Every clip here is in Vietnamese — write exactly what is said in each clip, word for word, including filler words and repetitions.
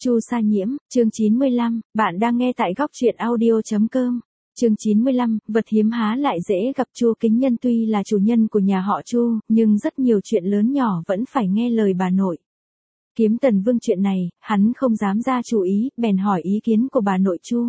Chu Sa Nhiễm, chương chín mươi lăm, bạn đang nghe tại góc truyện audio chấm com. Chương chín mươi lăm, vật hiếm há lại dễ gặp. Chu Kính Nhân tuy là chủ nhân của nhà họ Chu, nhưng rất nhiều chuyện lớn nhỏ vẫn phải nghe lời bà nội. Kiếm Tần Vương chuyện này, hắn không dám ra chủ ý, bèn hỏi ý kiến của bà nội Chu.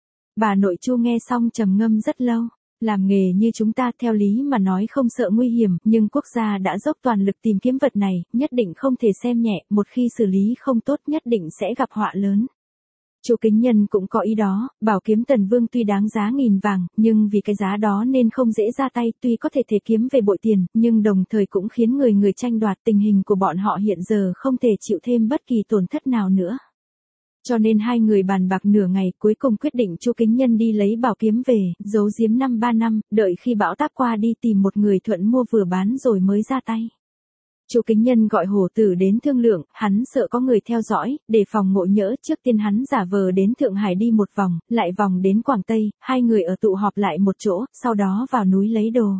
Bà nội Chu nghe xong trầm ngâm rất lâu. Làm nghề như chúng ta theo lý mà nói không sợ nguy hiểm, nhưng quốc gia đã dốc toàn lực tìm kiếm vật này, nhất định không thể xem nhẹ, một khi xử lý không tốt nhất định sẽ gặp họa lớn. Chu Kính Nhân cũng có ý đó, bảo kiếm Tần Vương tuy đáng giá nghìn vàng, nhưng vì cái giá đó nên không dễ ra tay, tuy có thể thể kiếm về bội tiền, nhưng đồng thời cũng khiến người người tranh đoạt. Tình hình của bọn họ hiện giờ không thể chịu thêm bất kỳ tổn thất nào nữa. Cho nên hai người bàn bạc nửa ngày, cuối cùng quyết định Chu Kính Nhân đi lấy bảo kiếm về, giấu giếm năm ba năm, đợi khi bão táp qua đi tìm một người thuận mua vừa bán rồi mới ra tay. Chu Kính Nhân gọi Hổ Tử đến thương lượng, hắn sợ có người theo dõi, để phòng ngộ nhỡ. Trước tiên hắn giả vờ đến Thượng Hải đi một vòng, lại vòng đến Quảng Tây, hai người ở tụ họp lại một chỗ, sau đó vào núi lấy đồ.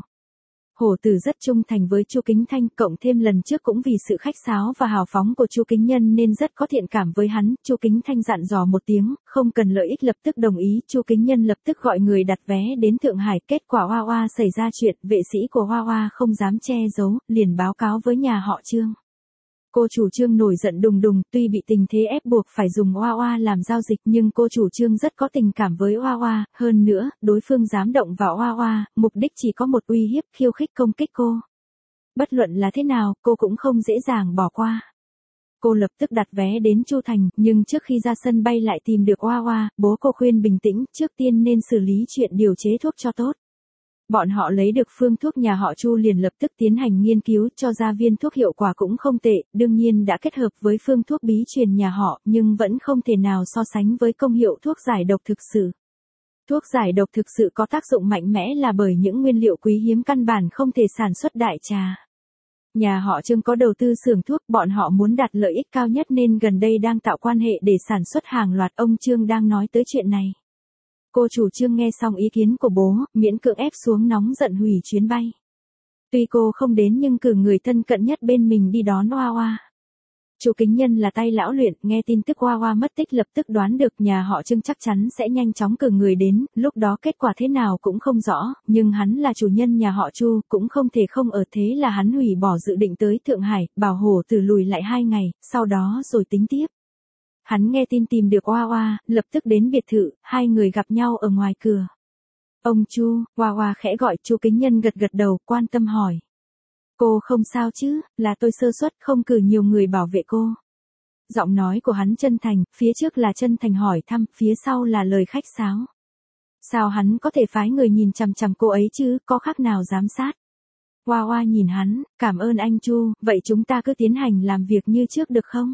Hổ Tử rất trung thành với Chu Kính Thanh, cộng thêm lần trước cũng vì sự khách sáo và hào phóng của Chu Kính Nhân nên rất có thiện cảm với hắn. Chu Kính Thanh dặn dò một tiếng, không cần lợi ích lập tức đồng ý. Chu Kính Nhân lập tức gọi người đặt vé đến Thượng Hải. Kết quả Hoa Hoa xảy ra chuyện, vệ sĩ của Hoa Hoa không dám che giấu, liền báo cáo với nhà họ Trương. Cô chủ Trương nổi giận đùng đùng, tuy bị tình thế ép buộc phải dùng Hoa Hoa làm giao dịch, nhưng cô chủ Trương rất có tình cảm với Hoa Hoa, hơn nữa, đối phương dám động vào Hoa Hoa, mục đích chỉ có một: uy hiếp, khiêu khích, công kích cô. Bất luận là thế nào, cô cũng không dễ dàng bỏ qua. Cô lập tức đặt vé đến Chu Thành, nhưng trước khi ra sân bay lại tìm được Hoa Hoa. Bố cô khuyên bình tĩnh, trước tiên nên xử lý chuyện điều chế thuốc cho tốt. Bọn họ lấy được phương thuốc nhà họ Chu liền lập tức tiến hành nghiên cứu, cho ra viên thuốc hiệu quả cũng không tệ, đương nhiên đã kết hợp với phương thuốc bí truyền nhà họ, nhưng vẫn không thể nào so sánh với công hiệu thuốc giải độc thực sự. Thuốc giải độc thực sự có tác dụng mạnh mẽ là bởi những nguyên liệu quý hiếm căn bản không thể sản xuất đại trà. Nhà họ Trương có đầu tư xưởng thuốc, bọn họ muốn đạt lợi ích cao nhất nên gần đây đang tạo quan hệ để sản xuất hàng loạt. Ông Trương đang nói tới chuyện này. Cô chủ Trương nghe xong ý kiến của bố, miễn cưỡng ép xuống nóng giận hủy chuyến bay. Tuy cô không đến nhưng cử người thân cận nhất bên mình đi đón Hoa Hoa. Chu Kính Nhân là tay lão luyện, nghe tin tức Hoa Hoa mất tích lập tức đoán được nhà họ Trương chắc chắn sẽ nhanh chóng cử người đến, lúc đó kết quả thế nào cũng không rõ, nhưng hắn là chủ nhân nhà họ Chu, cũng không thể không ở, thế là hắn hủy bỏ dự định tới Thượng Hải, bảo Hổ Tử lùi lại hai ngày, sau đó rồi tính tiếp. Hắn nghe tin tìm được Hoa Hoa, lập tức đến biệt thự, hai người gặp nhau ở ngoài cửa. Ông Chu, Hoa Hoa khẽ gọi. Chu Kính Nhân gật gật đầu, quan tâm hỏi. Cô không sao chứ, là tôi sơ suất không cử nhiều người bảo vệ cô. Giọng nói của hắn chân thành, phía trước là chân thành hỏi thăm, phía sau là lời khách sáo. Sao hắn có thể phái người nhìn chằm chằm cô ấy chứ, có khác nào giám sát. Hoa Hoa nhìn hắn, cảm ơn anh Chu, vậy chúng ta cứ tiến hành làm việc như trước được không?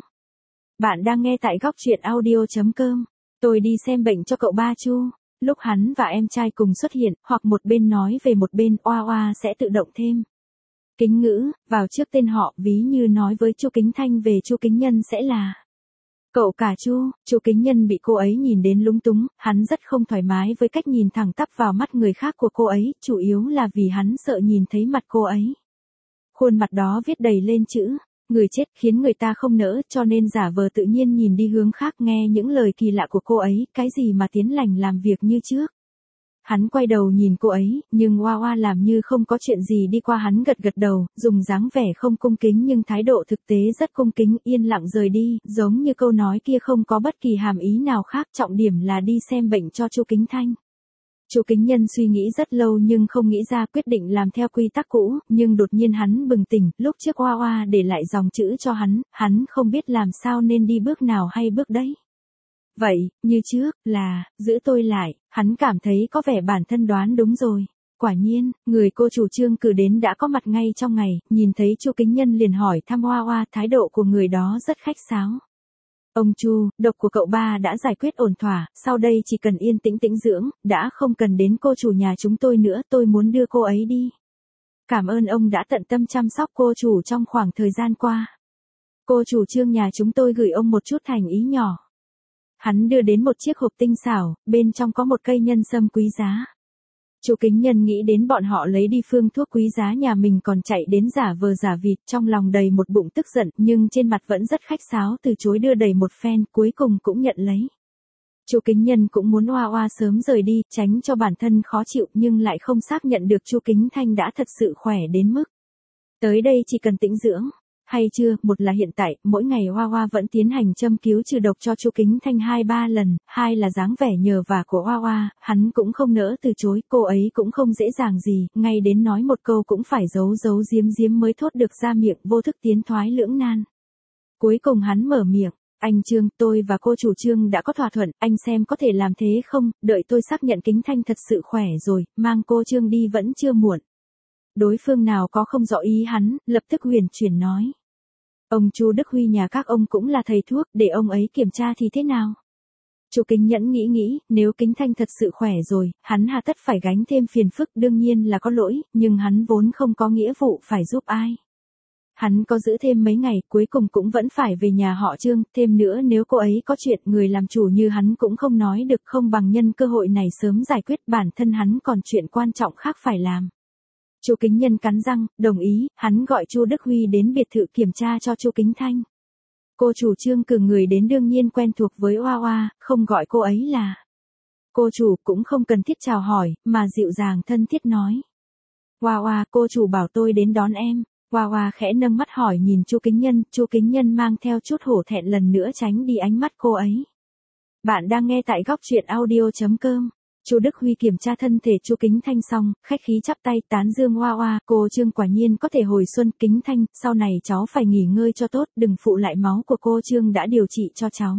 Bạn đang nghe tại góc truyện audio chấm com. Tôi đi xem bệnh cho cậu ba Chu. Lúc hắn và em trai cùng xuất hiện, hoặc một bên nói về một bên, Hoa Hoa sẽ tự động thêm kính ngữ vào trước tên họ, ví như nói với Chu Kính Thanh về Chu Kính Nhân sẽ là cậu cả Chu. Chu Kính Nhân bị cô ấy nhìn đến lúng túng, hắn rất không thoải mái với cách nhìn thẳng tắp vào mắt người khác của cô ấy, chủ yếu là vì hắn sợ nhìn thấy mặt cô ấy. Khuôn mặt đó viết đầy lên chữ người chết, khiến người ta không nỡ, cho nên giả vờ tự nhiên nhìn đi hướng khác, nghe những lời kỳ lạ của cô ấy, cái gì mà tiến lành làm việc như trước. Hắn quay đầu nhìn cô ấy, nhưng Hoa Hoa làm như không có chuyện gì đi qua hắn, gật gật đầu, dùng dáng vẻ không cung kính nhưng thái độ thực tế rất cung kính, yên lặng rời đi, giống như câu nói kia không có bất kỳ hàm ý nào khác, trọng điểm là đi xem bệnh cho Chu Kính Thanh. Chu Kính Nhân suy nghĩ rất lâu nhưng không nghĩ ra, quyết định làm theo quy tắc cũ, nhưng đột nhiên hắn bừng tỉnh, lúc trước Hoa Hoa để lại dòng chữ cho hắn, hắn không biết làm sao nên đi bước nào hay bước đấy. Vậy, như trước, là, giữ tôi lại, hắn cảm thấy có vẻ bản thân đoán đúng rồi. Quả nhiên, người cô chủ Trương cử đến đã có mặt ngay trong ngày, nhìn thấy Chu Kính Nhân liền hỏi thăm Hoa Hoa, thái độ của người đó rất khách sáo. Ông Chu, độc của cậu ba đã giải quyết ổn thỏa, sau đây chỉ cần yên tĩnh tĩnh dưỡng, đã không cần đến cô chủ nhà chúng tôi nữa, tôi muốn đưa cô ấy đi. Cảm ơn ông đã tận tâm chăm sóc cô chủ trong khoảng thời gian qua. Cô chủ Trương nhà chúng tôi gửi ông một chút thành ý nhỏ. Hắn đưa đến một chiếc hộp tinh xảo, bên trong có một cây nhân sâm quý giá. Chu Kính Nhân nghĩ đến bọn họ lấy đi phương thuốc quý giá nhà mình còn chạy đến giả vờ giả vịt, trong lòng đầy một bụng tức giận, nhưng trên mặt vẫn rất khách sáo từ chối đưa đầy một phen, cuối cùng cũng nhận lấy. Chu Kính Nhân cũng muốn Hoa Hoa sớm rời đi, tránh cho bản thân khó chịu, nhưng lại không xác nhận được Chu Kính Thanh đã thật sự khỏe đến mức tới đây chỉ cần tĩnh dưỡng. Hay chưa, một là hiện tại, mỗi ngày Hoa Hoa vẫn tiến hành châm cứu trừ độc cho Chu Kính Thanh hai ba lần, hai là dáng vẻ nhờ vả của Hoa Hoa, hắn cũng không nỡ từ chối, cô ấy cũng không dễ dàng gì, ngay đến nói một câu cũng phải giấu giấu giếm giếm mới thốt được ra miệng, vô thức tiến thoái lưỡng nan. Cuối cùng hắn mở miệng, anh Trương, tôi và cô chủ Trương đã có thỏa thuận, anh xem có thể làm thế không, đợi tôi xác nhận Kính Thanh thật sự khỏe rồi, mang cô Trương đi vẫn chưa muộn. Đối phương nào có không rõ ý hắn, lập tức huyền chuyển nói. Ông Chu Đức Huy nhà các ông cũng là thầy thuốc, để ông ấy kiểm tra thì thế nào? Chu Kính Nhẫn nghĩ nghĩ, nếu Kính Thanh thật sự khỏe rồi, hắn hà tất phải gánh thêm phiền phức, đương nhiên là có lỗi, nhưng hắn vốn không có nghĩa vụ phải giúp ai. Hắn có giữ thêm mấy ngày, cuối cùng cũng vẫn phải về nhà họ Trương, thêm nữa nếu cô ấy có chuyện người làm chủ như hắn cũng không nói được, không bằng nhân cơ hội này sớm giải quyết, bản thân hắn còn chuyện quan trọng khác phải làm. Chu Kính Nhân cắn răng, đồng ý, hắn gọi Chu Đức Huy đến biệt thự kiểm tra cho Chu Kính Thanh. Cô chủ Trương cử người đến đương nhiên quen thuộc với Hoa Hoa, không gọi cô ấy là cô chủ, cũng không cần thiết chào hỏi, mà dịu dàng thân thiết nói. Hoa Hoa, cô chủ bảo tôi đến đón em. Hoa Hoa khẽ nâng mắt hỏi nhìn Chu Kính Nhân, Chu Kính Nhân mang theo chút hổ thẹn lần nữa tránh đi ánh mắt cô ấy. Bạn đang nghe tại góc truyện audio chấm com. Chu Đức Huy kiểm tra thân thể Chu Kính Thanh xong, khách khí chắp tay tán dương Hoa Hoa, cô Trương quả nhiên có thể hồi xuân. Kính Thanh, sau này cháu phải nghỉ ngơi cho tốt, đừng phụ lại máu của cô Trương đã điều trị cho cháu.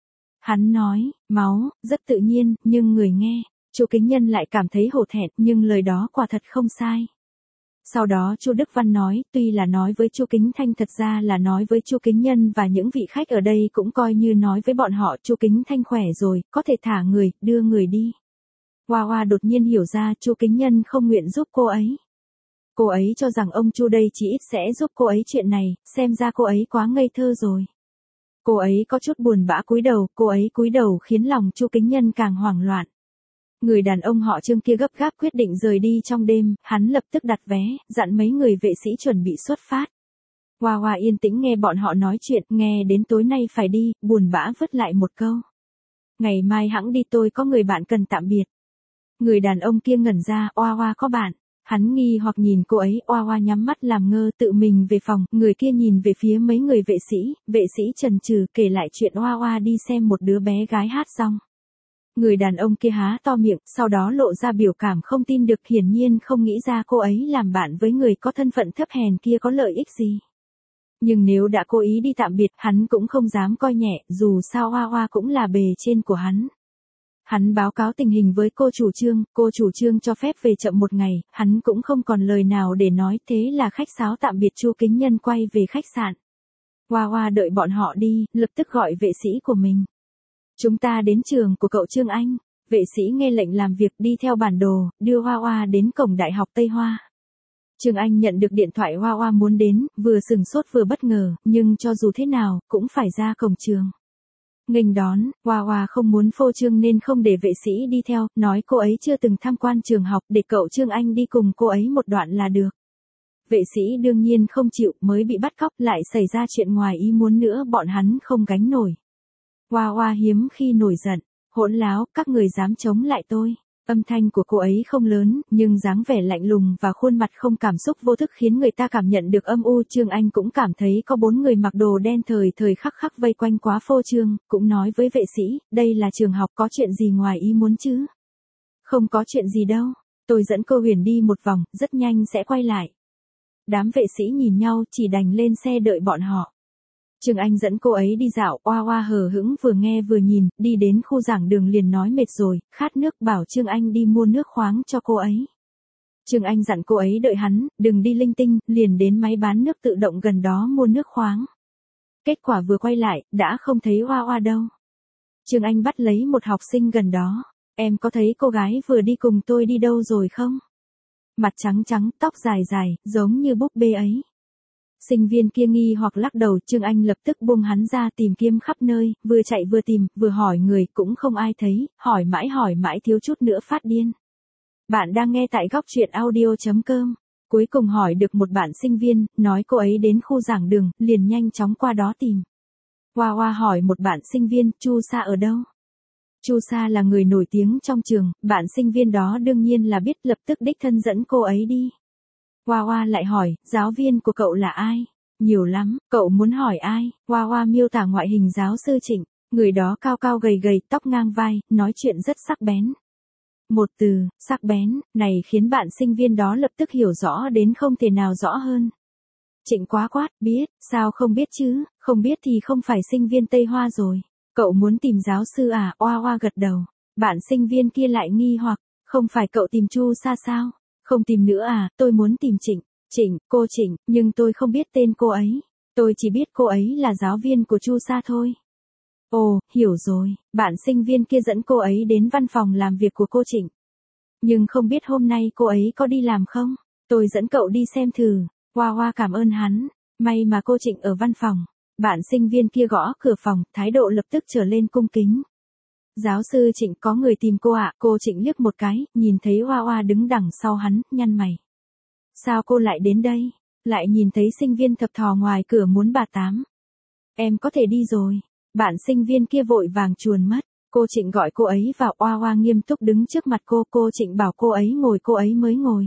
Hắn nói, máu, rất tự nhiên, nhưng người nghe, Chu Kính Nhân lại cảm thấy hổ thẹn, nhưng lời đó quả thật không sai. Sau đó Chu Đức Văn nói, tuy là nói với Chu Kính Thanh thật ra là nói với Chu Kính Nhân và những vị khách ở đây cũng coi như nói với bọn họ Chu Kính Thanh khỏe rồi, có thể thả người, đưa người đi. Hoa Hoa đột nhiên hiểu ra Chu Kính Nhân không nguyện giúp cô ấy. Cô ấy cho rằng ông Chu đây chỉ ít sẽ giúp cô ấy chuyện này, xem ra cô ấy quá ngây thơ rồi. Cô ấy có chút buồn bã cúi đầu, cô ấy cúi đầu khiến lòng Chu Kính Nhân càng hoảng loạn. Người đàn ông họ Trương kia gấp gáp quyết định rời đi trong đêm, hắn lập tức đặt vé, dặn mấy người vệ sĩ chuẩn bị xuất phát. Hoa Hoa yên tĩnh nghe bọn họ nói chuyện, nghe đến tối nay phải đi, buồn bã vứt lại một câu. Ngày mai hẵng đi, tôi có người bạn cần tạm biệt. Người đàn ông kia ngẩn ra, Hoa Hoa có bạn. Hắn nghi hoặc nhìn cô ấy, Hoa Hoa nhắm mắt làm ngơ tự mình về phòng, người kia nhìn về phía mấy người vệ sĩ, vệ sĩ chần chừ kể lại chuyện Hoa Hoa đi xem một đứa bé gái hát xong. Người đàn ông kia há to miệng, sau đó lộ ra biểu cảm không tin được, hiển nhiên không nghĩ ra cô ấy làm bạn với người có thân phận thấp hèn kia có lợi ích gì. Nhưng nếu đã cố ý đi tạm biệt, hắn cũng không dám coi nhẹ, dù sao Hoa Hoa cũng là bề trên của hắn. Hắn báo cáo tình hình với cô chủ Trương, cô chủ Trương cho phép về chậm một ngày, hắn cũng không còn lời nào để nói, thế là khách sáo tạm biệt Chu Kính Nhân quay về khách sạn. Hoa Hoa đợi bọn họ đi, lập tức gọi vệ sĩ của mình. Chúng ta đến trường của cậu Trương Anh. Vệ sĩ nghe lệnh làm việc đi theo bản đồ, đưa Hoa Hoa đến cổng Đại học Tây Hoa. Trương Anh nhận được điện thoại Hoa Hoa muốn đến, vừa sừng sốt vừa bất ngờ, nhưng cho dù thế nào, cũng phải ra cổng trường. Nghênh đón, Hoa Hoa không muốn phô trương nên không để vệ sĩ đi theo, nói cô ấy chưa từng tham quan trường học, để cậu Trương Anh đi cùng cô ấy một đoạn là được. Vệ sĩ đương nhiên không chịu, mới bị bắt cóc lại xảy ra chuyện ngoài ý muốn nữa bọn hắn không gánh nổi. Hoa Hoa hiếm khi nổi giận, hỗn láo, các người dám chống lại tôi. Âm thanh của cô ấy không lớn, nhưng dáng vẻ lạnh lùng và khuôn mặt không cảm xúc vô thức khiến người ta cảm nhận được âm u. Trương Anh cũng cảm thấy có bốn người mặc đồ đen thời thời khắc khắc vây quanh quá phô trương, cũng nói với vệ sĩ, đây là trường học, có chuyện gì ngoài ý muốn chứ? Không có chuyện gì đâu, tôi dẫn cô Huyền đi một vòng, rất nhanh sẽ quay lại. Đám vệ sĩ nhìn nhau chỉ đành lên xe đợi bọn họ. Trương Anh dẫn cô ấy đi dạo, Hoa Hoa hờ hững vừa nghe vừa nhìn, đi đến khu giảng đường liền nói mệt rồi, khát nước, bảo Trương Anh đi mua nước khoáng cho cô ấy. Trương Anh dặn cô ấy đợi hắn, đừng đi linh tinh, liền đến máy bán nước tự động gần đó mua nước khoáng. Kết quả vừa quay lại, đã không thấy Hoa Hoa đâu. Trương Anh bắt lấy một học sinh gần đó, em có thấy cô gái vừa đi cùng tôi đi đâu rồi không? Mặt trắng trắng, tóc dài dài, giống như búp bê ấy. Sinh viên kia nghi hoặc lắc đầu, Trương Anh lập tức buông hắn ra tìm kiếm khắp nơi, vừa chạy vừa tìm, vừa hỏi người, cũng không ai thấy, hỏi mãi hỏi mãi thiếu chút nữa phát điên. Bạn đang nghe tại góc truyện audio chấm com. Cuối cùng hỏi được một bạn sinh viên, nói cô ấy đến khu giảng đường, liền nhanh chóng qua đó tìm. Hoa Hoa hỏi một bạn sinh viên, Chu Sa ở đâu? Chu Sa là người nổi tiếng trong trường, bạn sinh viên đó đương nhiên là biết, lập tức đích thân dẫn cô ấy đi. Hoa Hoa lại hỏi, giáo viên của cậu là ai? Nhiều lắm, cậu muốn hỏi ai? Hoa Hoa miêu tả ngoại hình giáo sư Trịnh, người đó cao cao gầy gầy, tóc ngang vai, nói chuyện rất sắc bén. Một từ, sắc bén, này khiến bạn sinh viên đó lập tức hiểu rõ đến không thể nào rõ hơn. Trịnh quá quát, biết, sao không biết chứ, không biết thì không phải sinh viên Tây Hoa rồi. Cậu muốn tìm giáo sư à? Hoa Hoa gật đầu. Bạn sinh viên kia lại nghi hoặc, không phải cậu tìm Chu Sa sao? Không tìm nữa à, tôi muốn tìm Trịnh. Trịnh, cô Trịnh, nhưng tôi không biết tên cô ấy. Tôi chỉ biết cô ấy là giáo viên của Chu Sa thôi. Ồ, hiểu rồi, bạn sinh viên kia dẫn cô ấy đến văn phòng làm việc của cô Trịnh. Nhưng không biết hôm nay cô ấy có đi làm không? Tôi dẫn cậu đi xem thử. Hoa Hoa cảm ơn hắn, may mà cô Trịnh ở văn phòng. Bạn sinh viên kia gõ cửa phòng, thái độ lập tức trở lên cung kính. Giáo sư Trịnh, có người tìm cô ạ. À? Cô Trịnh liếc một cái, nhìn thấy Hoa Hoa đứng đằng sau hắn, nhăn mày. Sao cô lại đến đây? Lại nhìn thấy sinh viên thập thò ngoài cửa muốn bà tám. Em có thể đi rồi. Bạn sinh viên kia vội vàng chuồn mất. Cô Trịnh gọi cô ấy vào. Hoa Hoa nghiêm túc đứng trước mặt cô. Cô Trịnh bảo cô ấy ngồi, cô ấy mới ngồi.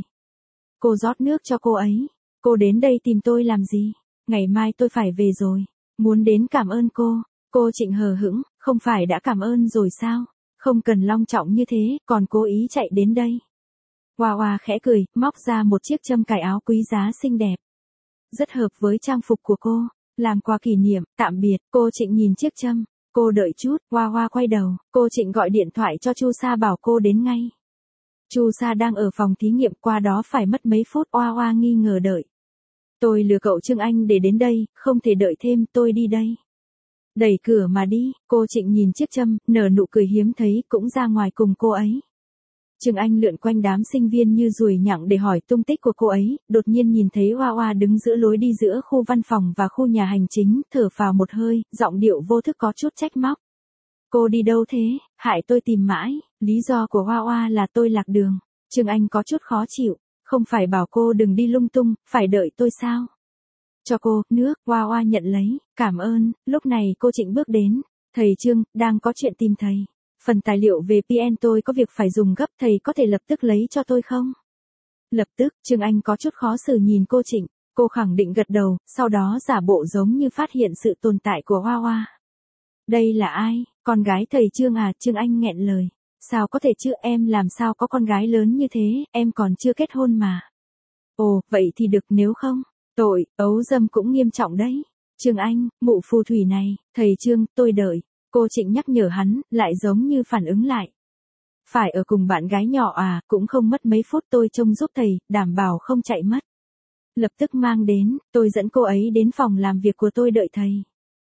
Cô rót nước cho cô ấy. Cô đến đây tìm tôi làm gì? Ngày mai tôi phải về rồi. Muốn đến cảm ơn cô. Cô Trịnh hờ hững, không phải đã cảm ơn rồi sao? Không cần long trọng như thế, còn cố ý chạy đến đây. Hoa Hoa khẽ cười, móc ra một chiếc châm cài áo quý giá xinh đẹp. Rất hợp với trang phục của cô. Làm quà kỷ niệm, tạm biệt. Cô Trịnh nhìn chiếc châm. Cô đợi chút. Hoa Hoa quay đầu. Cô Trịnh gọi điện thoại cho Chu Sa bảo cô đến ngay. Chu Sa đang ở phòng thí nghiệm, qua đó phải mất mấy phút. Hoa Hoa nghi ngờ đợi. Tôi lừa cậu Trương Anh để đến đây, không thể đợi thêm, tôi đi đây. Đẩy cửa mà đi. Cô Trịnh nhìn chiếc châm, nở nụ cười hiếm thấy, cũng ra ngoài cùng cô ấy. Trương Anh lượn quanh đám sinh viên như ruồi nhặng để hỏi tung tích của cô ấy, đột nhiên nhìn thấy Hoa Hoa đứng giữa lối đi giữa khu văn phòng và khu nhà hành chính, thở phào một hơi, giọng điệu vô thức có chút trách móc. Cô đi đâu thế? Hại tôi tìm mãi. Lý do của Hoa Hoa là tôi lạc đường. Trương Anh có chút khó chịu. Không phải bảo cô đừng đi lung tung, phải đợi tôi sao? Cho cô, nước. Hoa Hoa nhận lấy, cảm ơn. Lúc này cô Trịnh bước đến. Thầy Trương, đang có chuyện tìm thầy. Phần tài liệu về pê en tôi có việc phải dùng gấp, thầy có thể lập tức lấy cho tôi không? Lập tức, Trương Anh có chút khó xử nhìn cô Trịnh. Cô khẳng định gật đầu, sau đó giả bộ giống như phát hiện sự tồn tại của Hoa Hoa. Đây là ai? Con gái thầy Trương à? Trương Anh nghẹn lời. Sao có thể chứ, em làm sao có con gái lớn như thế, em còn chưa kết hôn mà. Ồ, vậy thì được, nếu không, tội, ấu dâm cũng nghiêm trọng đấy. Trương Anh, mụ phù thủy này, thầy Trương, tôi đợi. Cô Trịnh nhắc nhở hắn, lại giống như phản ứng lại. Phải ở cùng bạn gái nhỏ à, cũng không mất mấy phút, tôi trông giúp thầy, đảm bảo không chạy mất. Lập tức mang đến, tôi dẫn cô ấy đến phòng làm việc của tôi đợi thầy.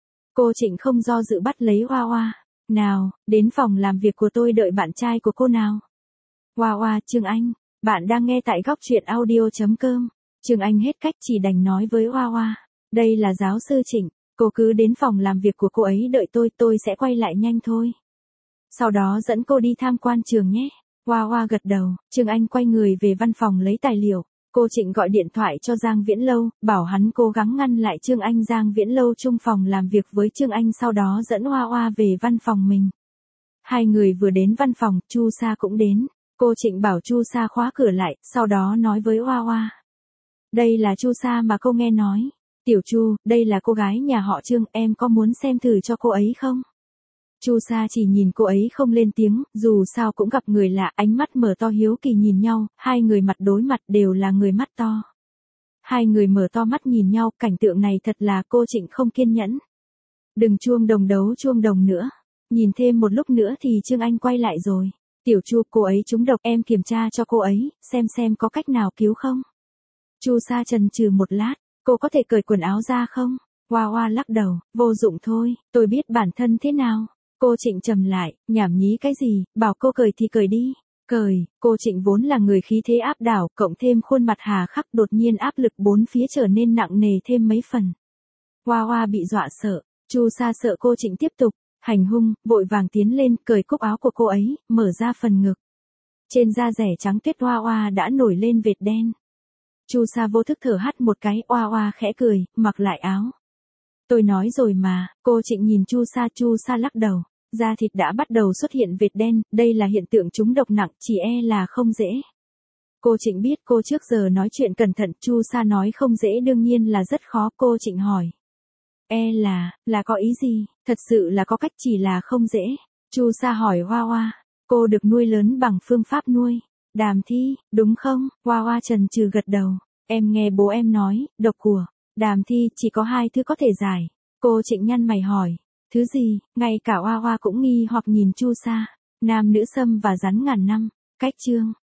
Cô Trịnh không do dự bắt lấy Hoa Hoa. Nào, đến phòng làm việc của tôi đợi bạn trai của cô nào. Hoa Hoa, Trương Anh, bạn đang nghe tại góc truyện audio chấm com. Trương Anh hết cách chỉ đành nói với Hoa Hoa. Đây là giáo sư Trịnh, cô cứ đến phòng làm việc của cô ấy đợi tôi, tôi sẽ quay lại nhanh thôi. Sau đó dẫn cô đi tham quan trường nhé. Hoa Hoa gật đầu, Trương Anh quay người về văn phòng lấy tài liệu. Cô Trịnh gọi điện thoại cho Giang Viễn Lâu, bảo hắn cố gắng ngăn lại Trương Anh. Giang Viễn Lâu chung phòng làm việc với Trương Anh, sau đó dẫn Hoa Hoa về văn phòng mình. Hai người vừa đến văn phòng, Chu Sa cũng đến. Cô Trịnh bảo Chu Sa khóa cửa lại, sau đó nói với Hoa Hoa. Đây là Chu Sa mà cô nghe nói. Tiểu Chu, đây là cô gái nhà họ Trương, em có muốn xem thử cho cô ấy không? Chu Sa chỉ nhìn cô ấy không lên tiếng, dù sao cũng gặp người lạ, ánh mắt mở to hiếu kỳ nhìn nhau, hai người mặt đối mặt đều là người mắt to. Hai người mở to mắt nhìn nhau, cảnh tượng này thật là, cô Trịnh không kiên nhẫn. Đừng chuông đồng đấu chuông đồng nữa. Nhìn thêm một lúc nữa thì Trương Anh quay lại rồi. Tiểu Chu, cô ấy trúng độc, em kiểm tra cho cô ấy, xem xem có cách nào cứu không. Chu Sa chần chừ một lát, cô có thể cởi quần áo ra không? Hoa Hoa lắc đầu, vô dụng thôi, tôi biết bản thân thế nào. Cô Trịnh trầm lại, nhảm nhí cái gì, bảo cô cởi thì cởi đi. Cởi, cô Trịnh vốn là người khí thế áp đảo, cộng thêm khuôn mặt hà khắc, đột nhiên áp lực bốn phía trở nên nặng nề thêm mấy phần. Hoa Hoa bị dọa sợ, Chu Sa sợ cô Trịnh tiếp tục hành hung, vội vàng tiến lên, cởi cúc áo của cô ấy, mở ra phần ngực. Trên da rẻ trắng tuyết oa oa đã nổi lên vệt đen. Chu Sa vô thức thở hắt một cái, oa oa khẽ cười, mặc lại áo. Tôi nói rồi mà, cô Trịnh nhìn Chu Sa, Chu Sa lắc đầu. Da thịt đã bắt đầu xuất hiện vệt đen, đây là hiện tượng trúng độc nặng, chỉ e là không dễ. Cô Trịnh biết cô trước giờ nói chuyện cẩn thận, Chu Sa nói không dễ đương nhiên là rất khó, cô Trịnh hỏi. E là, là có ý gì, thật sự là có cách chỉ là không dễ. Chu Sa hỏi Hoa Hoa, cô được nuôi lớn bằng phương pháp nuôi Đàm Thi, đúng không? Hoa Hoa chần chừ gật đầu, em nghe bố em nói, độc của Đàm Thi chỉ có hai thứ có thể giải. Cô Trịnh nhăn mày hỏi, thứ gì? Ngay cả Hoa Hoa cũng nghi hoặc nhìn Chu Sa. Nam nữ xâm và rắn ngàn năm, cách chương.